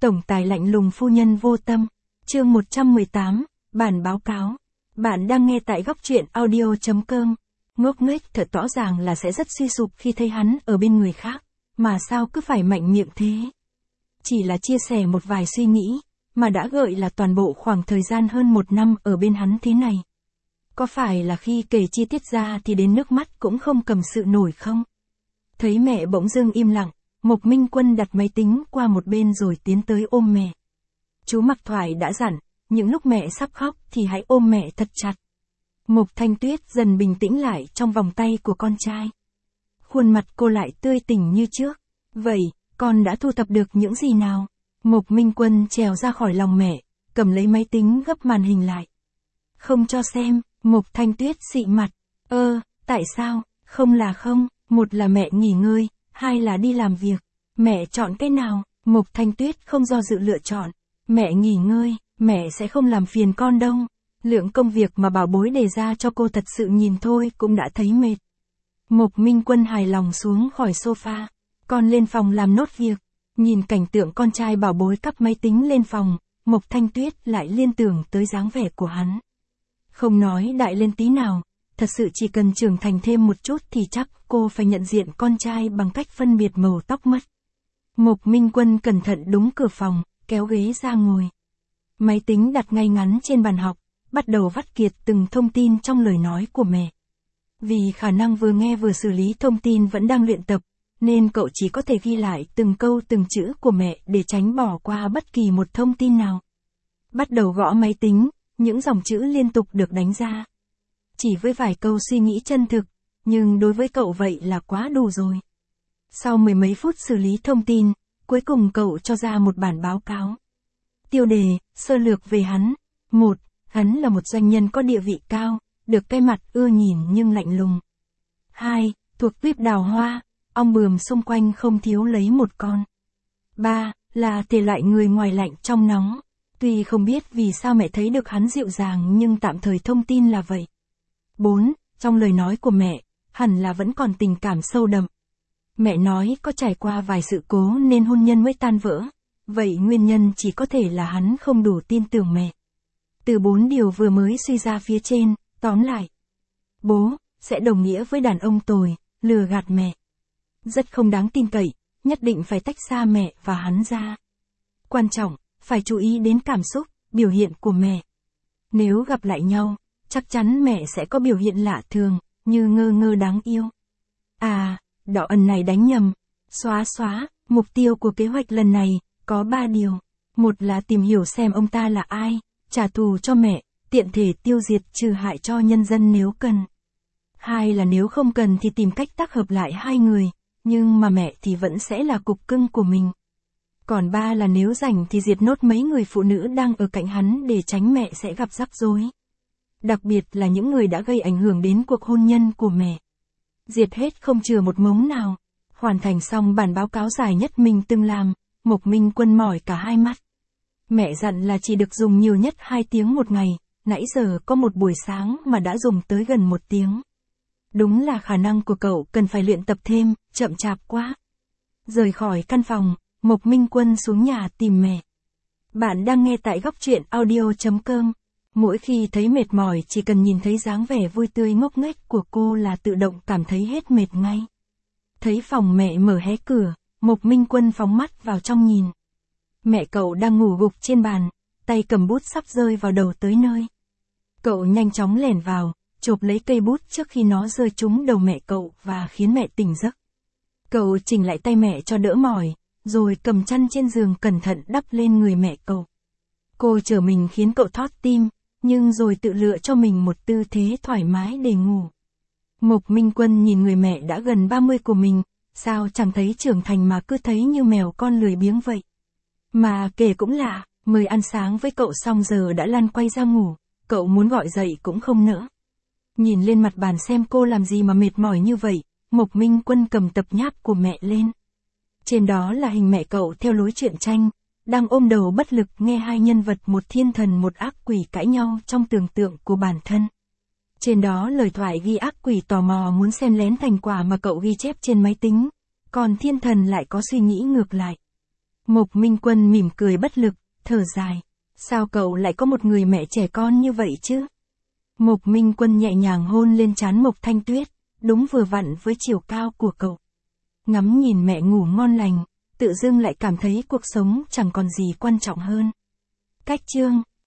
Tổng tài lạnh lùng phu nhân vô tâm. Chương 118, bản báo cáo. Bạn đang nghe tại góc truyện audio.com. Ngốc nghếch thật rõ ràng là sẽ rất suy sụp khi thấy hắn ở bên người khác, mà sao cứ phải mạnh miệng thế. Chỉ là chia sẻ một vài suy nghĩ, mà đã gợi là toàn bộ khoảng thời gian hơn 1 năm ở bên hắn thế này. Có phải là khi kể chi tiết ra thì đến nước mắt cũng không cầm sự nổi không? Thấy mẹ bỗng dưng im lặng, Mộc Minh Quân đặt máy tính qua một bên rồi tiến tới ôm mẹ. Chú Mặc Thoại đã dặn, những lúc mẹ sắp khóc thì hãy ôm mẹ thật chặt. Mộc Thanh Tuyết dần bình tĩnh lại trong vòng tay của con trai. Khuôn mặt cô lại tươi tỉnh như trước. Vậy, con đã thu thập được những gì nào? Mộc Minh Quân trèo ra khỏi lòng mẹ, cầm lấy máy tính gấp màn hình lại. Không cho xem, Mộc Thanh Tuyết xị mặt. Tại sao? Không là không, một là mẹ nghỉ ngơi, hai là đi làm việc. Mẹ chọn cái nào? Mộc Thanh Tuyết không do dự lựa chọn. Mẹ nghỉ ngơi, mẹ sẽ không làm phiền con đâu. Lượng công việc mà bảo bối đề ra cho cô thật sự nhìn thôi cũng đã thấy mệt. Mộc Minh Quân hài lòng xuống khỏi sofa. Con lên phòng làm nốt việc. Nhìn cảnh tượng con trai bảo bối cắp máy tính lên phòng, Mộc Thanh Tuyết lại liên tưởng tới dáng vẻ của hắn. Không nói đại lên tí nào, thật sự chỉ cần trưởng thành thêm một chút thì chắc cô phải nhận diện con trai bằng cách phân biệt màu tóc mất. Mộc Minh Quân cẩn thận đúng cửa phòng, kéo ghế ra ngồi. Máy tính đặt ngay ngắn trên bàn học, bắt đầu vắt kiệt từng thông tin trong lời nói của mẹ. Vì khả năng vừa nghe vừa xử lý thông tin vẫn đang luyện tập, nên cậu chỉ có thể ghi lại từng câu từng chữ của mẹ để tránh bỏ qua bất kỳ một thông tin nào. Bắt đầu gõ máy tính, những dòng chữ liên tục được đánh ra. Chỉ với vài câu suy nghĩ chân thực, nhưng đối với cậu vậy là quá đủ rồi. Sau 10 mấy phút xử lý thông tin, cuối cùng cậu cho ra một bản báo cáo. Tiêu đề, sơ lược về hắn. 1. Hắn là một doanh nhân có địa vị cao, được cái mặt ưa nhìn nhưng lạnh lùng. 2. Thuộc tuýp đào hoa, ong bướm xung quanh không thiếu lấy một con. 3. Là thể loại người ngoài lạnh trong nóng. Tuy không biết vì sao mẹ thấy được hắn dịu dàng nhưng tạm thời thông tin là vậy. 4. Trong lời nói của mẹ, hẳn là vẫn còn tình cảm sâu đậm. Mẹ nói có trải qua vài sự cố nên hôn nhân mới tan vỡ. Vậy nguyên nhân chỉ có thể là hắn không đủ tin tưởng mẹ. Từ 4 điều vừa mới suy ra phía trên, tóm lại. Bố, sẽ đồng nghĩa với đàn ông tồi, lừa gạt mẹ. Rất không đáng tin cậy, nhất định phải tách xa mẹ và hắn ra. Quan trọng, phải chú ý đến cảm xúc, biểu hiện của mẹ. Nếu gặp lại nhau, chắc chắn mẹ sẽ có biểu hiện lạ thường, như ngơ ngơ đáng yêu. Đỏ ẩn này đánh nhầm. Xóa, mục tiêu của kế hoạch lần này, có 3 điều. 1 là tìm hiểu xem ông ta là ai, trả thù cho mẹ, tiện thể tiêu diệt trừ hại cho nhân dân nếu cần. 2 là nếu không cần thì tìm cách tác hợp lại hai người, nhưng mà mẹ thì vẫn sẽ là cục cưng của mình. Còn 3 là nếu rảnh thì diệt nốt mấy người phụ nữ đang ở cạnh hắn để tránh mẹ sẽ gặp rắc rối. Đặc biệt là những người đã gây ảnh hưởng đến cuộc hôn nhân của mẹ. Diệt hết không chừa một mống nào. Hoàn thành xong bản báo cáo dài nhất mình từng làm, Mộc Minh Quân mỏi cả hai mắt. Mẹ dặn là chỉ được dùng nhiều nhất 2 tiếng một ngày, nãy giờ có một buổi sáng mà đã dùng tới gần 1 tiếng. Đúng là khả năng của cậu cần phải luyện tập thêm, chậm chạp quá. Rời khỏi căn phòng, Mộc Minh Quân xuống nhà tìm mẹ. Bạn đang nghe tại góc truyện audio.com. Mỗi khi thấy mệt mỏi chỉ cần nhìn thấy dáng vẻ vui tươi ngốc nghếch của cô là tự động cảm thấy hết mệt ngay. Thấy phòng mẹ mở hé cửa, Mộc Minh Quân phóng mắt vào trong nhìn. Mẹ cậu đang ngủ gục trên bàn, tay cầm bút sắp rơi vào đầu tới nơi. Cậu nhanh chóng lẻn vào, chộp lấy cây bút trước khi nó rơi trúng đầu mẹ cậu và khiến mẹ tỉnh giấc. Cậu chỉnh lại tay mẹ cho đỡ mỏi, rồi cầm chăn trên giường cẩn thận đắp lên người mẹ cậu. Cô trở mình khiến cậu thót tim, nhưng rồi tự lựa cho mình một tư thế thoải mái để ngủ. Mộc Minh Quân nhìn người mẹ đã gần 30 của mình, sao chẳng thấy trưởng thành mà cứ thấy như mèo con lười biếng vậy. Mà kể cũng lạ, mời ăn sáng với cậu xong giờ đã lăn quay ra ngủ, cậu muốn gọi dậy cũng không nỡ. Nhìn lên mặt bàn xem cô làm gì mà mệt mỏi như vậy, Mộc Minh Quân cầm tập nháp của mẹ lên. Trên đó là hình mẹ cậu theo lối truyện tranh, đang ôm đầu bất lực nghe hai nhân vật một thiên thần một ác quỷ cãi nhau trong tưởng tượng của bản thân. Trên đó lời thoại ghi ác quỷ tò mò muốn xem lén thành quả mà cậu ghi chép trên máy tính, còn thiên thần lại có suy nghĩ ngược lại. Mộc Minh Quân mỉm cười bất lực, thở dài. Sao cậu lại có một người mẹ trẻ con như vậy chứ? Mộc Minh Quân nhẹ nhàng hôn lên trán Mộc Thanh Tuyết, đúng vừa vặn với chiều cao của cậu. Ngắm nhìn mẹ ngủ ngon lành, tự dưng lại cảm thấy cuộc sống chẳng còn gì quan trọng hơn. Cách chương